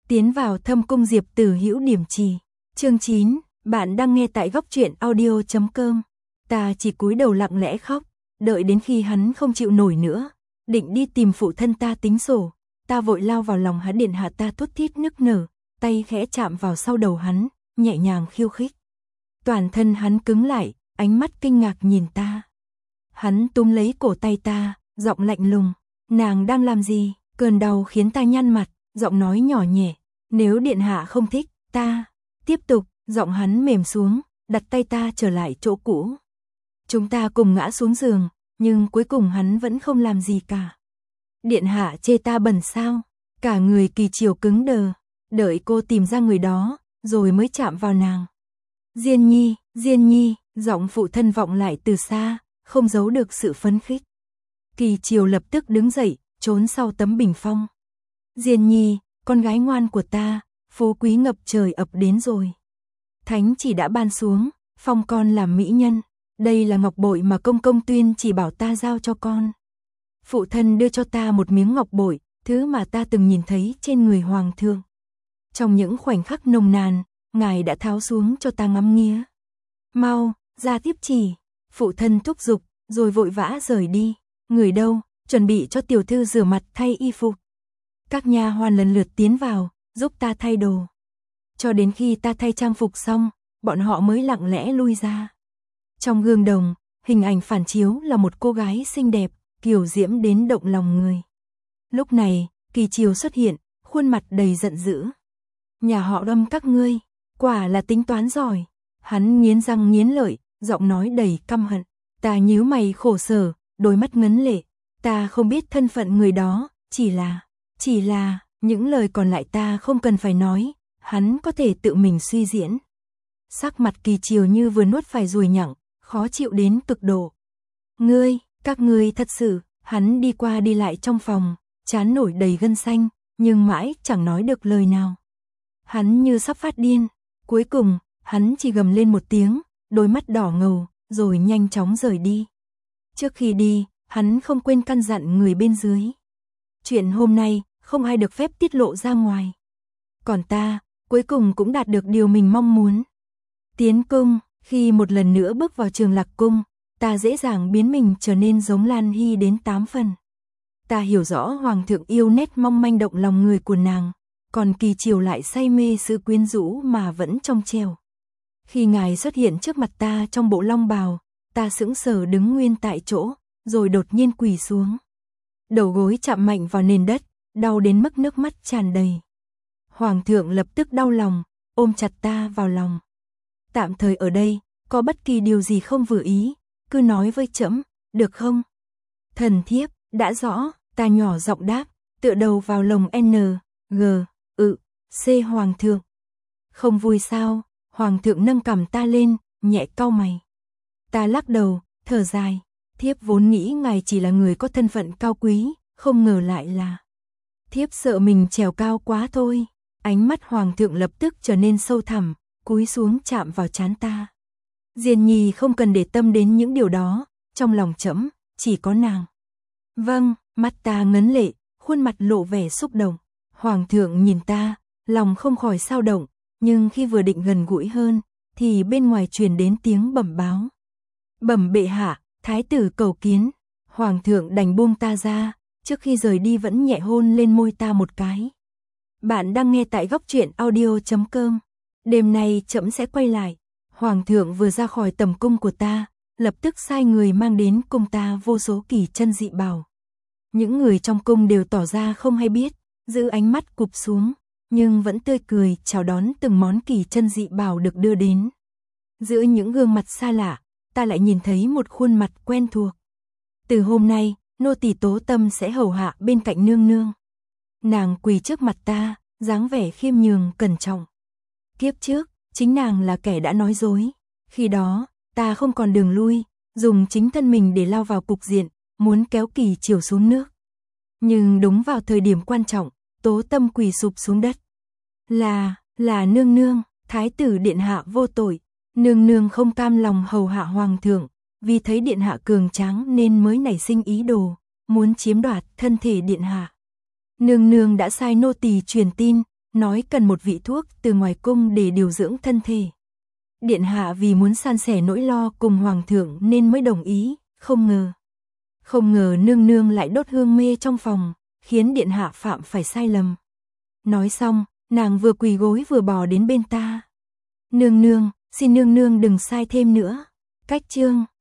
Tiến vào thâm cung Diệp Tử Hữu điểm trì. Chương 9, bạn đang nghe tại góc truyện audio.com. Ta chỉ cúi đầu lặng lẽ khóc, đợi đến khi hắn không chịu nổi nữa, định đi tìm phụ thân ta tính sổ, ta vội lao vào lòng hắn. Điện hạ, ta thút thít nức nở, tay khẽ chạm vào sau đầu hắn, nhẹ nhàng khiêu khích. Toàn thân hắn cứng lại, ánh mắt kinh ngạc nhìn ta. Hắn túm lấy cổ tay ta, giọng lạnh lùng, nàng đang làm gì? Cơn đau khiến ta nhăn mặt, giọng nói nhỏ nhẹ, nếu điện hạ không thích, ta tiếp tục. Giọng hắn mềm xuống, đặt tay ta trở lại chỗ cũ. Chúng ta cùng ngã xuống giường, nhưng cuối cùng hắn vẫn không làm gì cả. Điện hạ chê ta bẩn sao? Cả người Kỳ Triều cứng đờ, đợi cô tìm ra người đó, rồi mới chạm vào nàng. Diên Nhi, giọng phụ thân vọng lại từ xa, không giấu được sự phấn khích. Kỳ Triều lập tức đứng dậy, trốn sau tấm bình phong. Diên Nhi, con gái ngoan của ta, phú quý ngập trời ập đến rồi. Thánh chỉ đã ban xuống, phong con làm mỹ nhân. Đây là ngọc bội mà công công Tuyên chỉ bảo ta giao cho con. Phụ thân đưa cho ta một miếng ngọc bội, thứ mà ta từng nhìn thấy trên người hoàng thượng. Trong những khoảnh khắc nồng nàn, ngài đã tháo xuống cho ta ngắm nghía. Mau, ra tiếp chỉ. Phụ thân thúc giục, rồi vội vã rời đi. Người đâu, chuẩn bị cho tiểu thư rửa mặt thay y phục. Các nha hoàn lần lượt tiến vào, giúp ta thay đồ. Cho đến khi ta thay trang phục xong, bọn họ mới lặng lẽ lui ra. Trong gương đồng, hình ảnh phản chiếu là một cô gái xinh đẹp, kiều diễm đến động lòng người. Lúc này, Kỳ Triều xuất hiện, khuôn mặt đầy giận dữ. Nhà họ Lâm các ngươi, quả là tính toán giỏi. Hắn nghiến răng nghiến lợi, giọng nói đầy căm hận. Ta nhíu mày khổ sở, đôi mắt ngấn lệ. Ta không biết thân phận người đó, chỉ là, những lời còn lại ta không cần phải nói, hắn có thể tự mình suy diễn. Sắc mặt Kỳ Triều như vừa nuốt phải ruồi nhặng, khó chịu đến cực độ. Các ngươi thật sự, hắn đi qua đi lại trong phòng, trán nổi đầy gân xanh, nhưng mãi chẳng nói được lời nào. Hắn như sắp phát điên, cuối cùng, hắn chỉ gầm lên một tiếng, đôi mắt đỏ ngầu, rồi nhanh chóng rời đi. Trước khi đi, hắn không quên căn dặn người bên dưới. Chuyện hôm nay, không ai được phép tiết lộ ra ngoài. Còn ta, cuối cùng cũng đạt được điều mình mong muốn. Tiến cung, khi một lần nữa bước vào Trường Lạc cung, ta dễ dàng biến mình trở nên giống Lan Hy đến 8 phần. Ta hiểu rõ hoàng thượng yêu nét mong manh động lòng người của nàng, còn Kỳ Triều lại say mê sự quyến rũ mà vẫn trong trẻo. Khi ngài xuất hiện trước mặt ta trong bộ long bào, ta sững sờ đứng nguyên tại chỗ, rồi đột nhiên quỳ xuống. Đầu gối chạm mạnh vào nền đất, đau đến mức nước mắt tràn đầy. Hoàng thượng lập tức đau lòng, ôm chặt ta vào lòng. Tạm thời ở đây, có bất kỳ điều gì không vừa ý, cứ nói với trẫm, được không? Thần thiếp, đã rõ, ta nhỏ giọng đáp, tựa đầu vào lồng C hoàng thượng. Không vui sao? Hoàng thượng nâng cằm ta lên, nhẹ cau mày. Ta lắc đầu, thở dài, thiếp vốn nghĩ ngài chỉ là người có thân phận cao quý, không ngờ lại là... Thiếp sợ mình trèo cao quá thôi. Ánh mắt hoàng thượng lập tức trở nên sâu thẳm, cúi xuống chạm vào trán ta. Diên Nhi không cần để tâm đến những điều đó, trong lòng trẫm chỉ có nàng. Vâng, mắt ta ngấn lệ, khuôn mặt lộ vẻ xúc động. Hoàng thượng nhìn ta, lòng không khỏi xao động, nhưng khi vừa định gần gũi hơn, thì bên ngoài truyền đến tiếng bẩm báo. Bẩm bệ hạ, thái tử cầu kiến. Hoàng thượng đành buông ta ra, trước khi rời đi vẫn nhẹ hôn lên môi ta một cái. Bạn đang nghe tại góc truyện audio.com. Đêm nay trẫm sẽ quay lại. Hoàng thượng vừa ra khỏi tầm cung của ta, lập tức sai người mang đến cung ta vô số kỳ chân dị bảo. Những người trong cung đều tỏ ra không hay biết, giữ ánh mắt cụp xuống, nhưng vẫn tươi cười chào đón từng món kỳ chân dị bảo được đưa đến. Giữa những gương mặt xa lạ, ta lại nhìn thấy một khuôn mặt quen thuộc. Từ hôm nay, nô tỳ Tố Tâm sẽ hầu hạ bên cạnh nương nương. Nàng quỳ trước mặt ta, dáng vẻ khiêm nhường cẩn trọng. Kiếp trước, chính nàng là kẻ đã nói dối. Khi đó, ta không còn đường lui, dùng chính thân mình để lao vào cục diện, muốn kéo Kỳ Triều xuống nước. Nhưng đúng vào thời điểm quan trọng, Tố Tâm quỳ sụp xuống đất. Là nương nương, thái tử điện hạ vô tội. Nương nương không cam lòng hầu hạ hoàng thượng, vì thấy điện hạ cường tráng nên mới nảy sinh ý đồ, muốn chiếm đoạt thân thể điện hạ. Nương nương đã sai nô tỳ truyền tin, nói cần một vị thuốc từ ngoài cung để điều dưỡng thân thể. Điện hạ vì muốn san sẻ nỗi lo cùng hoàng thượng nên mới đồng ý, không ngờ nương nương lại đốt hương mê trong phòng, khiến điện hạ phạm phải sai lầm. Nói xong, nàng vừa quỳ gối vừa bò đến bên ta. Nương nương, xin nương nương đừng sai thêm nữa. Cách chương